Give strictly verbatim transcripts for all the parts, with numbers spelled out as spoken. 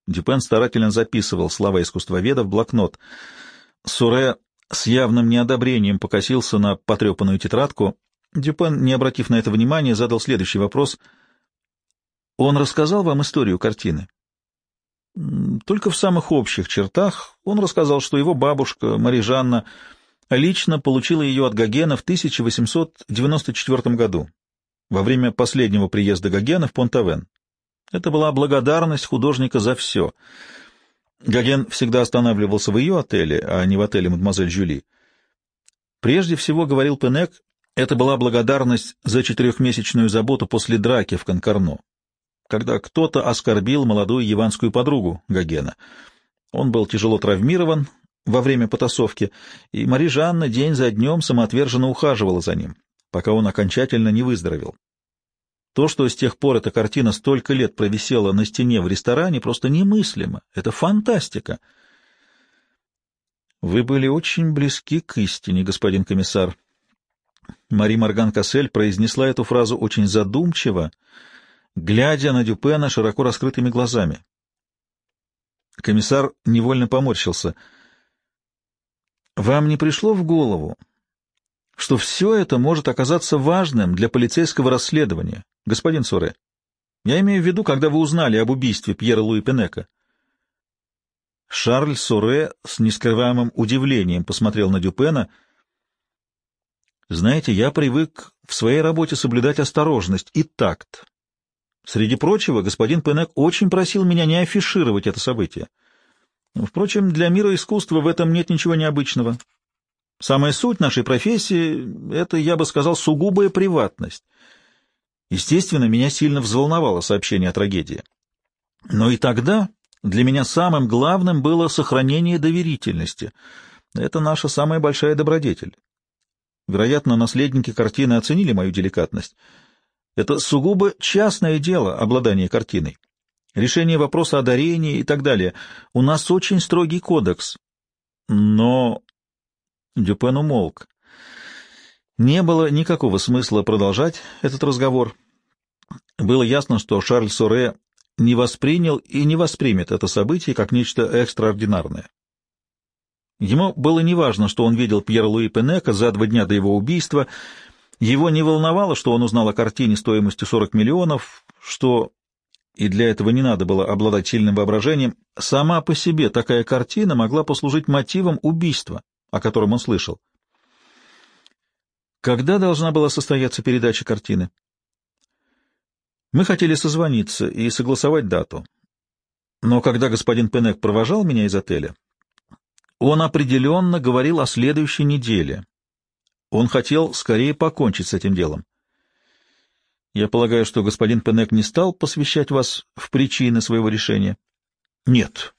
Дюпен старательно записывал слова искусствоведа в блокнот. Суре с явным неодобрением покосился на потрепанную тетрадку. Дюпен, не обратив на это внимания, задал следующий вопрос. «Он рассказал вам историю картины?» «Только в самых общих чертах. Он рассказал, что его бабушка, Мария Жанна, лично получила ее от Гогена в тысяча восемьсот девяносто четвёртом году, во время последнего приезда Гогена в Пont-Авен. Это была благодарность художника за все. Гоген всегда останавливался в ее отеле, а не в отеле мадемуазель Жюли. Прежде всего, говорил Пенек, это была благодарность за четырехмесячную заботу после драки в Конкорно, когда кто-то оскорбил молодую яванскую подругу Гогена. Он был тяжело травмирован во время потасовки, и Мари Жанна день за днем самоотверженно ухаживала за ним, пока он окончательно не выздоровел. То, что с тех пор эта картина столько лет провисела на стене в ресторане, просто немыслимо. Это фантастика. Вы были очень близки к истине, господин комиссар. Мари Морган Кассель произнесла эту фразу очень задумчиво, глядя на Дюпена широко раскрытыми глазами. Комиссар невольно поморщился. Вам не пришло в голову, что все это может оказаться важным для полицейского расследования, господин Суре? Я имею в виду, когда вы узнали об убийстве Пьера Луи Пенека. Шарль Суре с нескрываемым удивлением посмотрел на Дюпена. Знаете, я привык в своей работе соблюдать осторожность и такт. Среди прочего, господин Пенек очень просил меня не афишировать это событие. Впрочем, для мира искусства в этом нет ничего необычного. Самая суть нашей профессии — это, я бы сказал, сугубая приватность. Естественно, меня сильно взволновало сообщение о трагедии. Но и тогда для меня самым главным было сохранение доверительности. Это наша самая большая добродетель. Вероятно, наследники картины оценили мою деликатность. Это сугубо частное дело, обладание картиной. Решение вопроса о дарении и так далее. У нас очень строгий кодекс. Но... Дюпен умолк. Не было никакого смысла продолжать этот разговор. Было ясно, что Шарль Суре не воспринял и не воспримет это событие как нечто экстраординарное. Ему было неважно, что он видел Пьера Луи Пенека за два дня до его убийства. Его не волновало, что он узнал о картине стоимостью сорок миллионов, что, и для этого не надо было обладать сильным воображением, сама по себе такая картина могла послужить мотивом убийства, о котором он слышал. Когда должна была состояться передача картины? Мы хотели созвониться и согласовать дату. Но когда господин Пенек провожал меня из отеля, он определенно говорил о следующей неделе. Он хотел скорее покончить с этим делом. Я полагаю, что господин Пенек не стал посвящать вас в причины своего решения? Нет.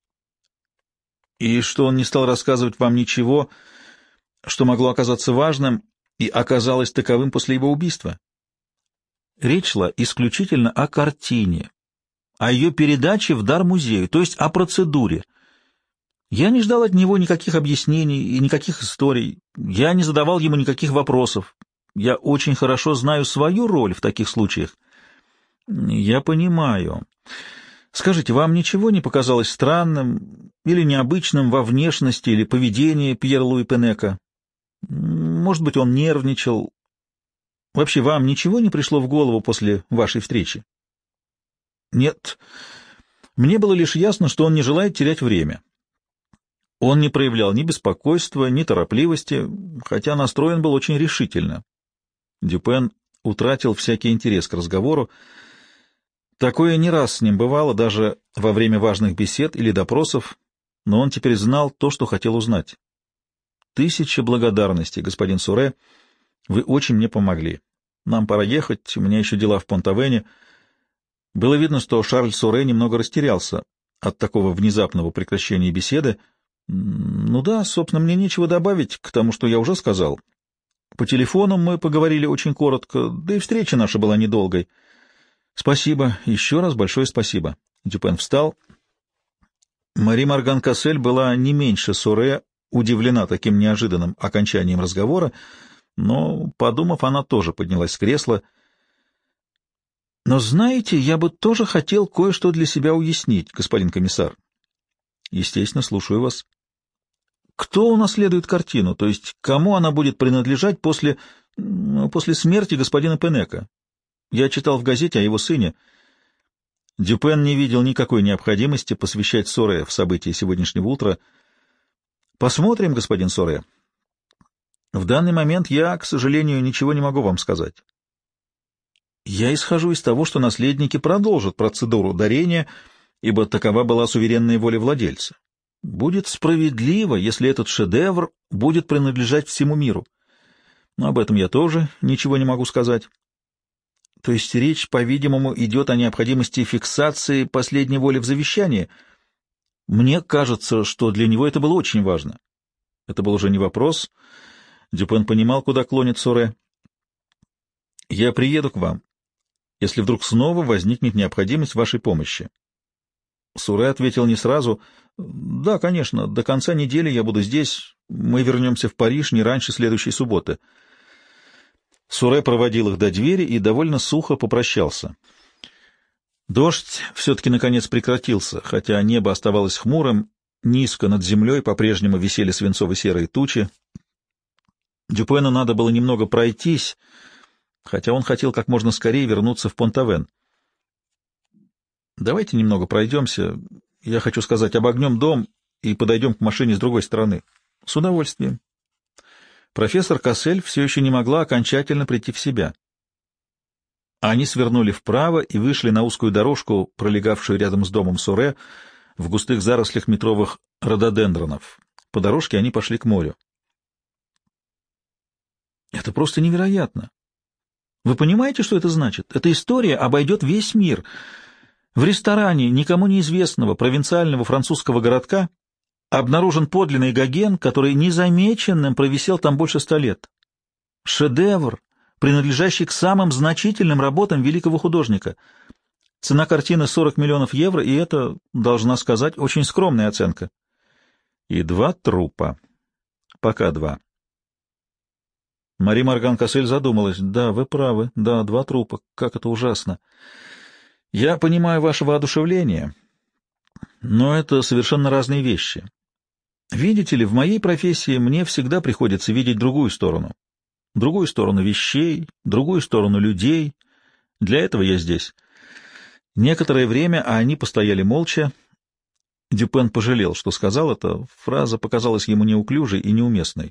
И что он не стал рассказывать вам ничего, что могло оказаться важным и оказалось таковым после его убийства? Речь шла исключительно о картине, о ее передаче в дар музею, то есть о процедуре. Я не ждал от него никаких объяснений и никаких историй, я не задавал ему никаких вопросов. Я очень хорошо знаю свою роль в таких случаях. Я понимаю. Скажите, вам ничего не показалось странным или необычным во внешности или поведении Пьера Луи Пенека? Может быть, он нервничал? Вообще, вам ничего не пришло в голову после вашей встречи? Нет. Мне было лишь ясно, что он не желает терять время. Он не проявлял ни беспокойства, ни торопливости, хотя настроен был очень решительно. Дюпен утратил всякий интерес к разговору. Такое не раз с ним бывало, даже во время важных бесед или допросов, но он теперь знал то, что хотел узнать. Тысяча благодарностей, господин Суре, вы очень мне помогли. Нам пора ехать, у меня еще дела в Пont-Авене. Было видно, что Шарль Суре немного растерялся от такого внезапного прекращения беседы. Ну да, собственно, мне нечего добавить к тому, что я уже сказал. По телефону мы поговорили очень коротко, да и встреча наша была недолгой. Спасибо, еще раз большое спасибо. Дюпен встал. Мари Морган Кассель была не меньше Суре удивлена таким неожиданным окончанием разговора, но, подумав, она тоже поднялась с кресла. Но знаете, я бы тоже хотел кое-что для себя уяснить, господин комиссар. Естественно, слушаю вас. Кто унаследует картину, то есть кому она будет принадлежать после, ну, после смерти господина Пенека? Я читал в газете о его сыне. Дюпен не видел никакой необходимости посвящать Соре в события сегодняшнего утра. Посмотрим, господин Соре. В данный момент я, к сожалению, ничего не могу вам сказать. Я исхожу из того, что наследники продолжат процедуру дарения, ибо такова была суверенная воля владельца. Будет справедливо, если этот шедевр будет принадлежать всему миру. Но об этом я тоже ничего не могу сказать. То есть речь, по-видимому, идет о необходимости фиксации последней воли в завещании. Мне кажется, что для него это было очень важно. Это был уже не вопрос. Дюпен понимал, куда клонит Соре. «Я приеду к вам, если вдруг снова возникнет необходимость в вашей помощи». Соре ответил не сразу. «Да, конечно, до конца недели я буду здесь. Мы вернемся в Париж не раньше следующей субботы». Соре проводил их до двери и довольно сухо попрощался. Дождь все-таки наконец прекратился, хотя небо оставалось хмурым, низко над землей по-прежнему висели свинцово-серые тучи. Дюпену надо было немного пройтись, хотя он хотел как можно скорее вернуться в Понт-Авен. «Давайте немного пройдемся, я хочу сказать, обогнем дом и подойдем к машине с другой стороны». «С удовольствием». Профессор Кассель все еще не могла окончательно прийти в себя. Они свернули вправо и вышли на узкую дорожку, пролегавшую рядом с домом Соре, в густых зарослях метровых рододендронов. По дорожке они пошли к морю. «Это просто невероятно! Вы понимаете, что это значит? Эта история обойдет весь мир. В ресторане никому неизвестного провинциального французского городка обнаружен подлинный Гоген, который незамеченным провисел там больше ста лет. Шедевр, принадлежащий к самым значительным работам великого художника. Цена картины сорок миллионов евро, и это, должна сказать, очень скромная оценка. И два трупа. Пока два». Мари Морган Кассель задумалась. «Да, вы правы. Да, два трупа. Как это ужасно. Я понимаю ваше воодушевление, но это совершенно разные вещи. Видите ли, в моей профессии мне всегда приходится видеть другую сторону. Другую сторону вещей, другую сторону людей. Для этого я здесь». Некоторое время они постояли молча. Дюпен пожалел, что сказал это. Фраза показалась ему неуклюжей и неуместной.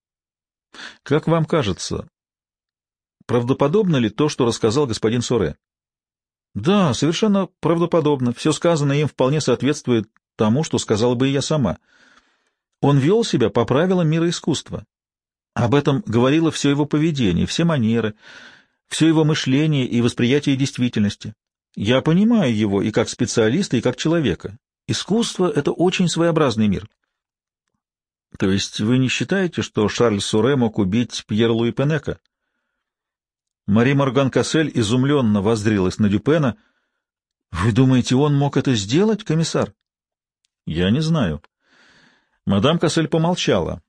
«Как вам кажется, правдоподобно ли то, что рассказал господин Соре?» «Да, совершенно правдоподобно. Все сказанное им вполне соответствует тому, что сказала бы и я сама. Он вел себя по правилам мира искусства. Об этом говорило все его поведение, все манеры, все его мышление и восприятие действительности. Я понимаю его и как специалиста, и как человека. Искусство — это очень своеобразный мир». «То есть вы не считаете, что Шарль Соре мог убить Пьер-Луи Пенека?» Мари Морган Кассель изумленно воззрилась на Дюпена. «Вы думаете, он мог это сделать, комиссар?» «Я не знаю». Мадам Кассель помолчала.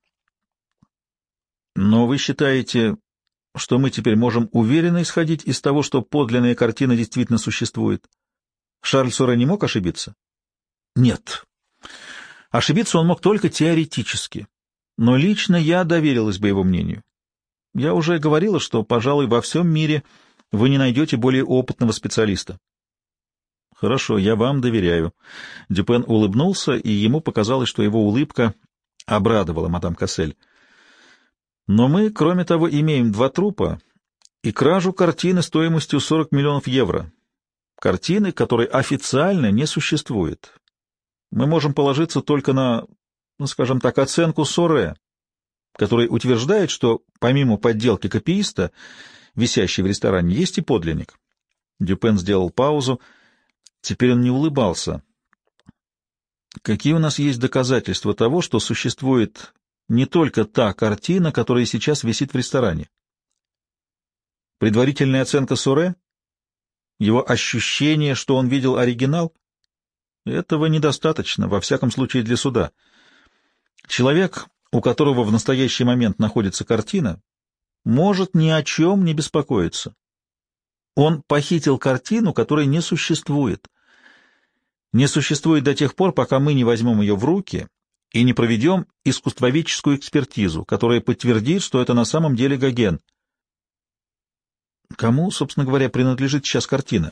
«Но вы считаете, что мы теперь можем уверенно исходить из того, что подлинная картина действительно существует? Шарль Соре не мог ошибиться?» «Нет. Ошибиться он мог только теоретически, но лично я доверилась бы его мнению. Я уже говорила, что, пожалуй, во всем мире вы не найдете более опытного специалиста». «Хорошо, я вам доверяю». Дюпен улыбнулся, и ему показалось, что его улыбка обрадовала мадам Кассель. «Но мы, кроме того, имеем два трупа и кражу картины стоимостью сорок миллионов евро. Картины, которой официально не существует. Мы можем положиться только на, ну, скажем так, оценку Соре, который утверждает, что помимо подделки копииста, висящей в ресторане, есть и подлинник». Дюпен сделал паузу. Теперь он не улыбался. «Какие у нас есть доказательства того, что существует не только та картина, которая сейчас висит в ресторане? Предварительная оценка Соре? Его ощущение, что он видел оригинал? Этого недостаточно, во всяком случае для суда. Человек, у которого в настоящий момент находится картина, может ни о чем не беспокоиться. Он похитил картину, которой не существует. Не существует до тех пор, пока мы не возьмем ее в руки и не проведем искусствоведческую экспертизу, которая подтвердит, что это на самом деле Гоген. Кому, собственно говоря, принадлежит сейчас картина?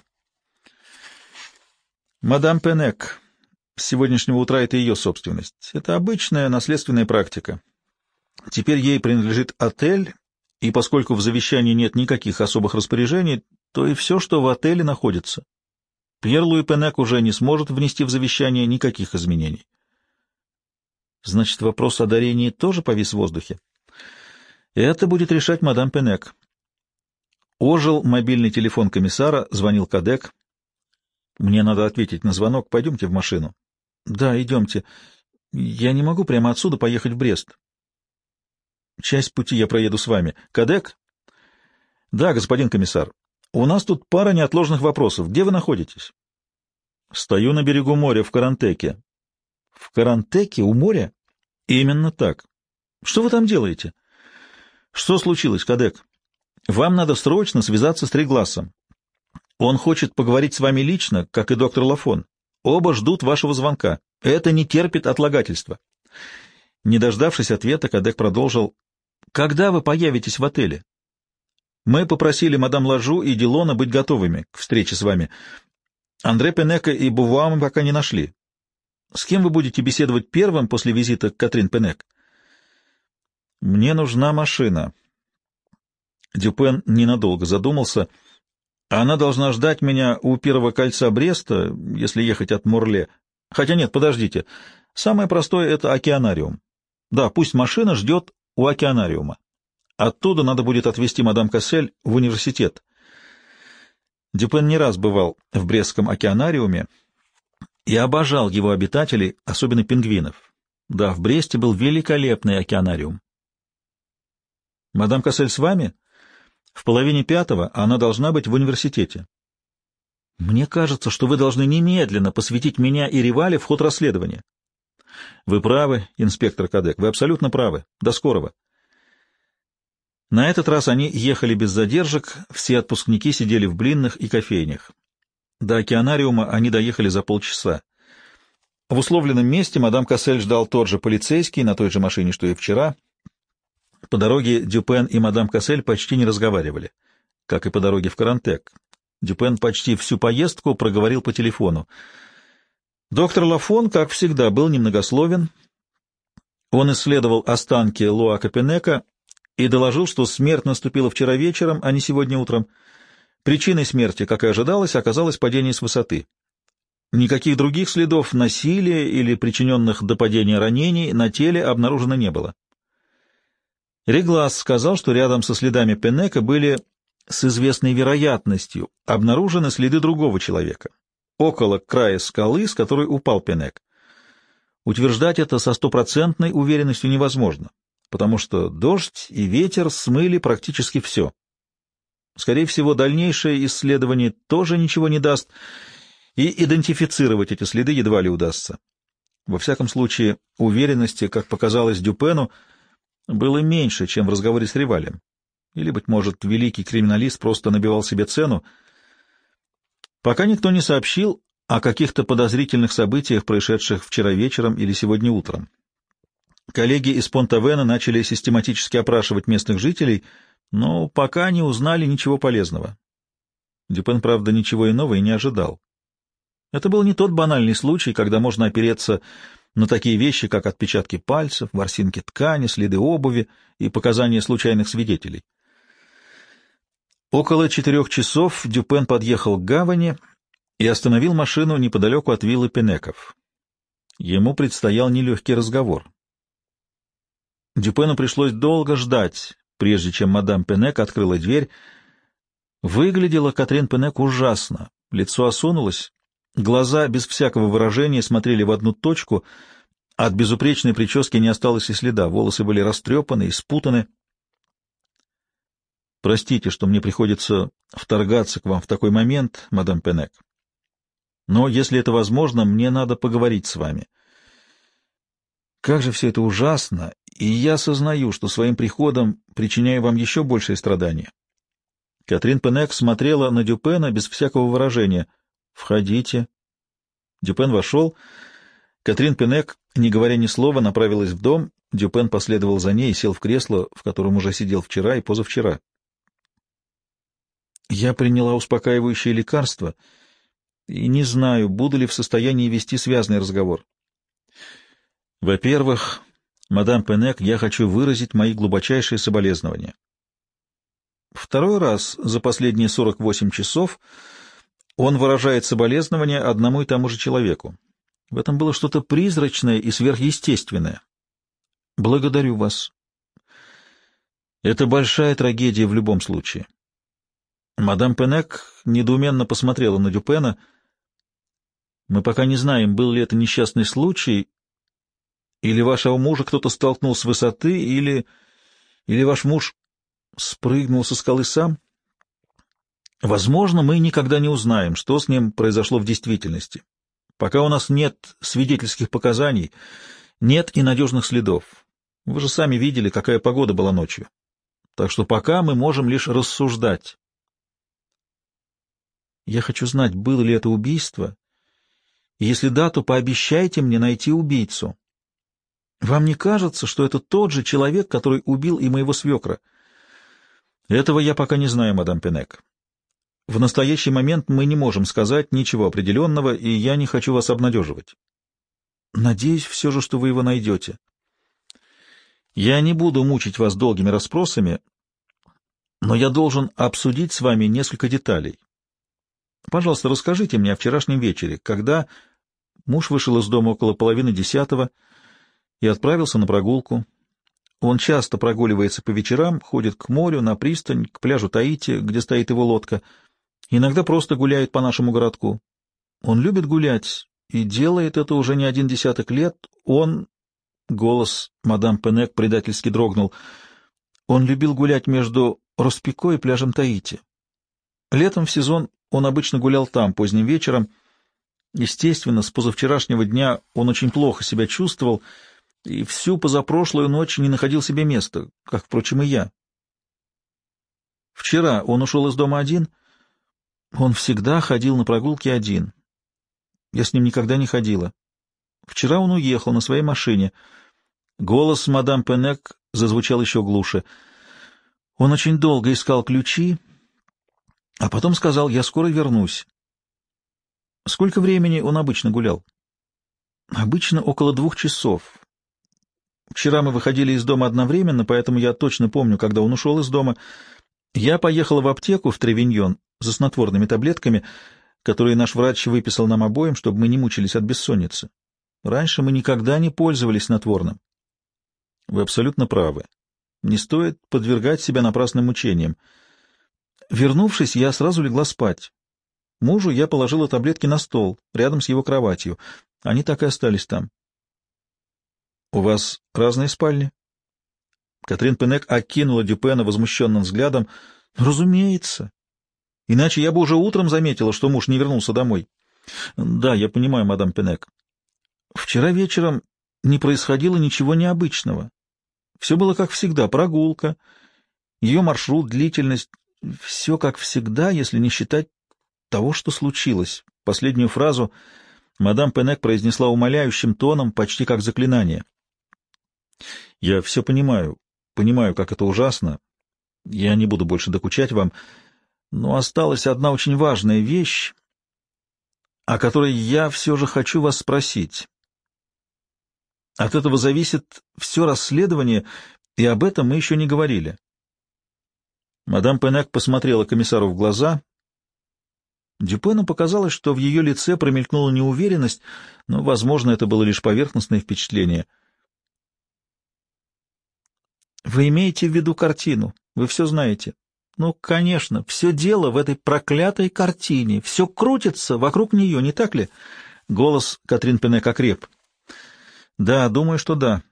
Мадам Пенек. С сегодняшнего утра это ее собственность. Это обычная наследственная практика. Теперь ей принадлежит отель, и поскольку в завещании нет никаких особых распоряжений, то и все, что в отеле, находится. Пьер-Луи Пенек уже не сможет внести в завещание никаких изменений. Значит, вопрос о дарении тоже повис в воздухе. Это будет решать мадам Пенек. Ожил мобильный телефон комиссара, звонил Кадек. Мне надо ответить на звонок. Пойдемте в машину. Да, идемте. Я не могу прямо отсюда поехать в Брест. Часть пути я проеду с вами. Кадек? Да, господин комиссар. У нас тут пара неотложных вопросов. Где вы находитесь? Стою на берегу моря, в Карантеке. В Карантеке? У моря? Именно так. Что вы там делаете? Что случилось, Кадек? Вам надо срочно связаться с Триглассом. Он хочет поговорить с вами лично, как и доктор Лафон. Оба ждут вашего звонка. Это не терпит отлагательства. Не дождавшись ответа, Кадек продолжил. Когда вы появитесь в отеле? Мы попросили мадам Лажу и Дилона быть готовыми к встрече с вами. Андре Пенека и Бувуа мы пока не нашли. С кем вы будете беседовать первым после визита к Катрин Пенек? Мне нужна машина. Дюпен ненадолго задумался. Она должна ждать меня у первого кольца Бреста, если ехать от Морле. Хотя нет, подождите. Самое простое — это океанариум. Да, пусть машина ждет у океанариума. Оттуда надо будет отвезти мадам Кассель в университет. Дюпен не раз бывал в Брестском океанариуме и обожал его обитателей, особенно пингвинов. Да, в Бресте был великолепный океанариум. Мадам Кассель с вами? В половине пятого она должна быть в университете. Мне кажется, что вы должны немедленно посвятить меня и Ривали в ход расследования. Вы правы, инспектор Кадек, вы абсолютно правы. До скорого. На этот раз они ехали без задержек, все отпускники сидели в блинных и кофейнях. До океанариума они доехали за полчаса. В условленном месте мадам Кассель ждал тот же полицейский, на той же машине, что и вчера. По дороге Дюпен и мадам Кассель почти не разговаривали, как и по дороге в Карантек. Дюпен почти всю поездку проговорил по телефону. Доктор Лафон, как всегда, был немногословен. Он исследовал останки Луака Пенека и доложил, что смерть наступила вчера вечером, а не сегодня утром. Причиной смерти, как и ожидалось, оказалось падение с высоты. Никаких других следов насилия или причиненных до падения ранений на теле обнаружено не было. Реглас сказал, что рядом со следами Пенека были с известной вероятностью обнаружены следы другого человека, около края скалы, с которой упал Пенек. Утверждать это со стопроцентной уверенностью невозможно, потому что дождь и ветер смыли практически все. Скорее всего, дальнейшее исследование тоже ничего не даст, и идентифицировать эти следы едва ли удастся. Во всяком случае, уверенности, как показалось Дюпену, было меньше, чем в разговоре с Ривалем. Или, быть может, великий криминалист просто набивал себе цену. Пока никто не сообщил о каких-то подозрительных событиях, происшедших вчера вечером или сегодня утром. Коллеги из Понта-Вена начали систематически опрашивать местных жителей, но пока не узнали ничего полезного. Дюпен, правда, ничего иного и не ожидал. Это был не тот банальный случай, когда можно опереться на такие вещи, как отпечатки пальцев, ворсинки ткани, следы обуви и показания случайных свидетелей. Около четырех часов Дюпен подъехал к гавани и остановил машину неподалеку от виллы Пенеков. Ему предстоял нелегкий разговор. Дюпену пришлось долго ждать, прежде чем мадам Пенек открыла дверь. Выглядела Катрин Пенек ужасно, лицо осунулось, глаза без всякого выражения смотрели в одну точку, от безупречной прически не осталось и следа, волосы были растрепаны и спутаны. «Простите, что мне приходится вторгаться к вам в такой момент, мадам Пенек, но, если это возможно, мне надо поговорить с вами. Как же все это ужасно, и я сознаю, что своим приходом причиняю вам еще большее страдание. Катрин Пенек смотрела на Дюпена без всякого выражения. «Входите». Дюпен вошел. Катрин Пенек, не говоря ни слова, направилась в дом. Дюпен последовал за ней и сел в кресло, в котором уже сидел вчера и позавчера. «Я приняла успокаивающее лекарство и не знаю, буду ли в состоянии вести связный разговор. Во-первых, мадам Пенек, я хочу выразить мои глубочайшие соболезнования. Второй раз за последние сорок восемь часов он выражает соболезнования одному и тому же человеку. В этом было что-то призрачное и сверхъестественное. Благодарю вас. Это большая трагедия в любом случае». Мадам Пенек недоуменно посмотрела на Дюпена. «Мы пока не знаем, был ли это несчастный случай, или вашего мужа кто-то столкнул с высоты, или... или ваш муж спрыгнул со скалы сам. Возможно, мы никогда не узнаем, что с ним произошло в действительности. Пока у нас нет свидетельских показаний, нет и надежных следов. Вы же сами видели, какая погода была ночью. Так что пока мы можем лишь рассуждать. Я хочу знать, было ли это убийство, и если да, то пообещайте мне найти убийцу. Вам не кажется, что это тот же человек, который убил и моего свекра? Этого я пока не знаю, мадам Пенек. В настоящий момент мы не можем сказать ничего определенного, и я не хочу вас обнадеживать. Надеюсь все же, что вы его найдете. Я не буду мучить вас долгими расспросами, но я должен обсудить с вами несколько деталей. Пожалуйста, расскажите мне о вчерашнем вечере, когда муж вышел из дома около половины десятого и отправился на прогулку. Он часто прогуливается по вечерам, ходит к морю, на пристань, к пляжу Таити, где стоит его лодка. Иногда просто гуляет по нашему городку. Он любит гулять и делает это уже не один десяток лет. Он... Голос мадам Пенек предательски дрогнул. Он любил гулять между Роспико и пляжем Таити. Летом в сезон он обычно гулял там поздним вечером. Естественно, с позавчерашнего дня он очень плохо себя чувствовал и всю позапрошлую ночь не находил себе места, как, впрочем, и я. Вчера он ушел из дома один. Он всегда ходил на прогулки один. Я с ним никогда не ходила. Вчера он уехал на своей машине. Голос мадам Пенек зазвучал еще глуше. Он очень долго искал ключи, а потом сказал: «Я скоро вернусь». Сколько времени он обычно гулял? Обычно около двух часов. Вчера мы выходили из дома одновременно, поэтому я точно помню, когда он ушел из дома. Я поехала в аптеку в Тревиньон за снотворными таблетками, которые наш врач выписал нам обоим, чтобы мы не мучились от бессонницы. Раньше мы никогда не пользовались снотворным. Вы абсолютно правы. Не стоит подвергать себя напрасным мучениям. Вернувшись, я сразу легла спать. Мужу я положила таблетки на стол, рядом с его кроватью. Они так и остались там. — У вас разные спальни? Катрин Пенек окинула Дюпена возмущенным взглядом. — Разумеется. Иначе я бы уже утром заметила, что муж не вернулся домой. — Да, я понимаю, мадам Пенек. Вчера вечером не происходило ничего необычного. Все было как всегда, прогулка, ее маршрут, длительность, все как всегда, если не считать того, что случилось. Последнюю фразу мадам Пенек произнесла умоляющим тоном, почти как заклинание. Я все понимаю, понимаю, как это ужасно. Я не буду больше докучать вам, но осталась одна очень важная вещь, о которой я все же хочу вас спросить. От этого зависит все расследование, и об этом мы еще не говорили. Мадам Пенек посмотрела комиссару в глаза. Дюпену показалось, что в ее лице промелькнула неуверенность, но, возможно, это было лишь поверхностное впечатление. «Вы имеете в виду картину, вы все знаете». «Ну, конечно, все дело в этой проклятой картине, все крутится вокруг нее, не так ли?» Голос Катрин Пенек окреп. «Да, думаю, что да.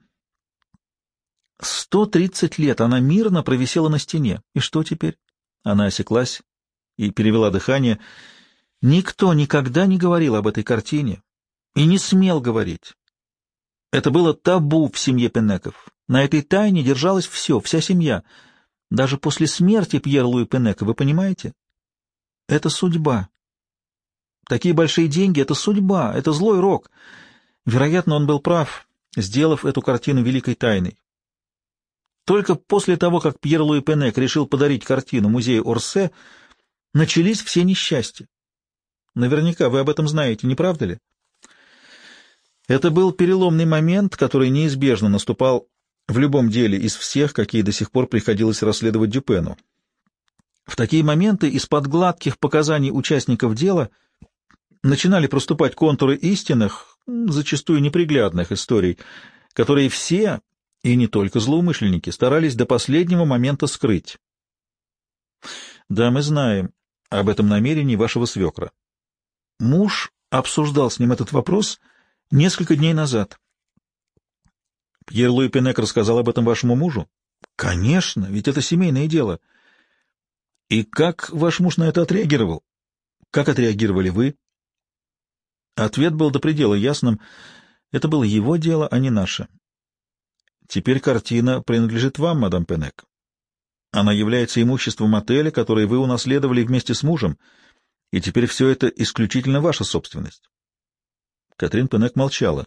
Сто тридцать лет она мирно провисела на стене. И что теперь?» Она осеклась и перевела дыхание. «Никто никогда не говорил об этой картине и не смел говорить. Это было табу в семье Пенеков. На этой тайне держалось все, вся семья. Даже после смерти Пьер-Луи Пенека, вы понимаете? Это судьба. Такие большие деньги — это судьба, это злой рок. Вероятно, он был прав, сделав эту картину великой тайной. Только после того, как Пьер-Луи Пенек решил подарить картину музею Орсе, начались все несчастья. Наверняка вы об этом знаете, не правда ли? Это был переломный момент, который неизбежно наступал в любом деле из всех, какие до сих пор приходилось расследовать Дюпену. В такие моменты из-под гладких показаний участников дела начинали проступать контуры истинных, зачастую неприглядных историй, которые все, и не только злоумышленники, старались до последнего момента скрыть. Да, мы знаем об этом намерении вашего свекра. Муж обсуждал с ним этот вопрос несколько дней назад. Пьер-Луи Пенек рассказал об этом вашему мужу? Конечно, ведь это семейное дело. И как ваш муж на это отреагировал? Как отреагировали вы? Ответ был до предела ясным. Это было его дело, а не наше. Теперь картина принадлежит вам, мадам Пенек. Она является имуществом отеля, которое вы унаследовали вместе с мужем, и теперь все это исключительно ваша собственность. Катрин Пенек молчала.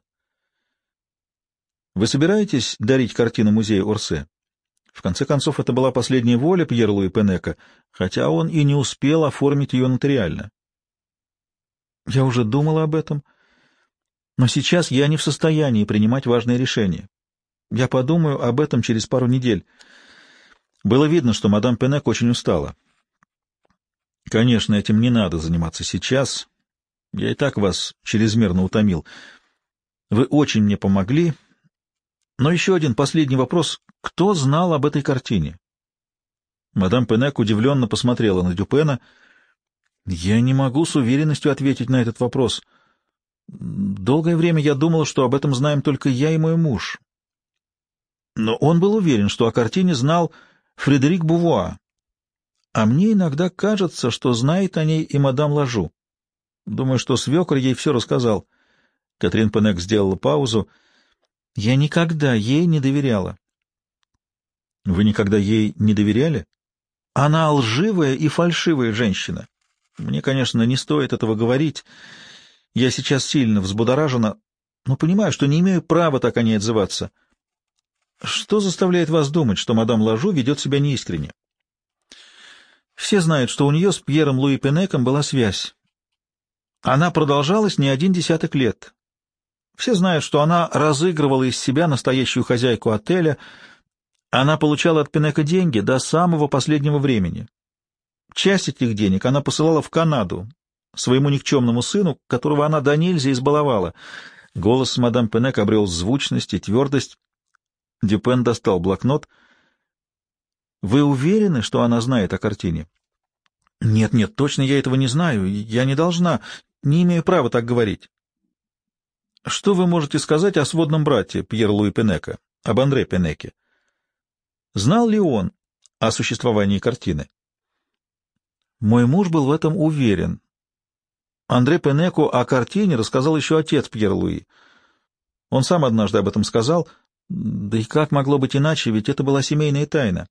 Вы собираетесь дарить картину музею Орсе? В конце концов, это была последняя воля Пьер-Луи Пенека, хотя он и не успел оформить ее нотариально. Я уже думала об этом, но сейчас я не в состоянии принимать важные решения. Я подумаю об этом через пару недель. Было видно, что мадам Пенек очень устала. Конечно, этим не надо заниматься сейчас. Я и так вас чрезмерно утомил. Вы очень мне помогли. Но еще один последний вопрос. Кто знал об этой картине? Мадам Пенек удивленно посмотрела на Дюпена. Я не могу с уверенностью ответить на этот вопрос. Долгое время я думала, что об этом знаем только я и мой муж. Но он был уверен, что о картине знал Фредерик Бувуа. А мне иногда кажется, что знает о ней и мадам Лажу. Думаю, что свекр ей все рассказал. Катрин Пенек сделала паузу. Я никогда ей не доверяла. Вы никогда ей не доверяли? Она лживая и фальшивая женщина. Мне, конечно, не стоит этого говорить. Я сейчас сильно взбудоражена, но понимаю, что не имею права так о ней отзываться. Что заставляет вас думать, что мадам Лажу ведет себя неискренне? Все знают, что у нее с Пьером Луи Пенеком была связь. Она продолжалась не один десяток лет. Все знают, что она разыгрывала из себя настоящую хозяйку отеля. Она получала от Пенека деньги до самого последнего времени. Часть этих денег она посылала в Канаду, своему никчемному сыну, которого она до нельзя избаловала. Голос мадам Пенек обрел звучность и твердость. Дюпен достал блокнот. «Вы уверены, что она знает о картине?» «Нет, нет, точно я этого не знаю. Я не должна, не имею права так говорить». «Что вы можете сказать о сводном брате Пьер-Луи Пенека, об Андре Пенеке? Знал ли он о существовании картины?» Мой муж был в этом уверен. Андре Пенеку о картине рассказал еще отец Пьер-Луи. Он сам однажды об этом сказал. Да и как могло быть иначе, ведь это была семейная тайна.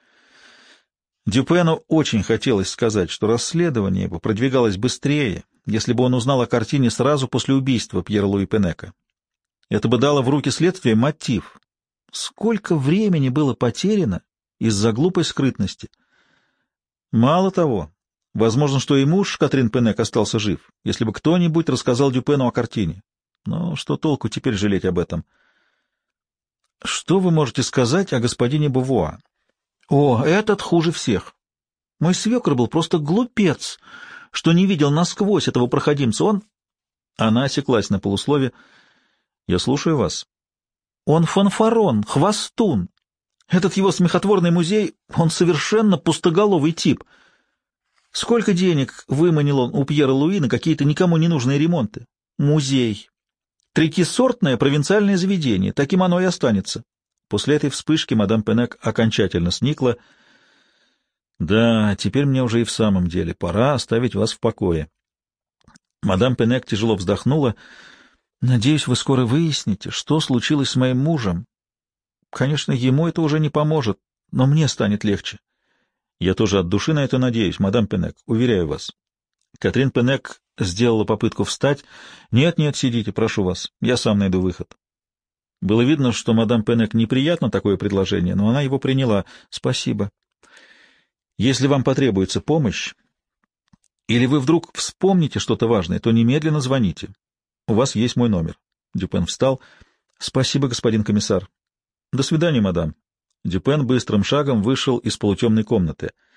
Дюпену очень хотелось сказать, что расследование бы продвигалось быстрее, если бы он узнал о картине сразу после убийства Пьера-Луи Пенека. Это бы дало в руки следствия мотив. Сколько времени было потеряно из-за глупой скрытности. Мало того, возможно, что и муж Катрин Пенек остался жив, если бы кто-нибудь рассказал Дюпену о картине. Но что толку теперь жалеть об этом? Что вы можете сказать о господине Бувуа? О, этот хуже всех. Мой свекр был просто глупец, что не видел насквозь этого проходимца. Он... Она осеклась на полуслове. Я слушаю вас. Он фанфарон, хвостун. Этот его смехотворный музей, он совершенно пустоголовый тип. Сколько денег выманил он у Пьера Луи на какие-то никому не нужные ремонты? Музей. Третисортное провинциальное заведение. Таким оно и останется. После этой вспышки мадам Пенек окончательно сникла. Да, теперь мне уже и в самом деле пора оставить вас в покое. Мадам Пенек тяжело вздохнула. Надеюсь, вы скоро выясните, что случилось с моим мужем. Конечно, ему это уже не поможет, но мне станет легче. Я тоже от души на это надеюсь, мадам Пенек, уверяю вас. Катрин Пенек сделала попытку встать. Нет, нет, сидите, прошу вас, я сам найду выход. Было видно, что мадам Пенек неприятно такое предложение, но она его приняла. Спасибо. Если вам потребуется помощь, или вы вдруг вспомните что-то важное, то немедленно звоните. У вас есть мой номер. Дюпен встал. Спасибо, господин комиссар. До свидания, мадам. Дюпен быстрым шагом вышел из полутемной комнаты.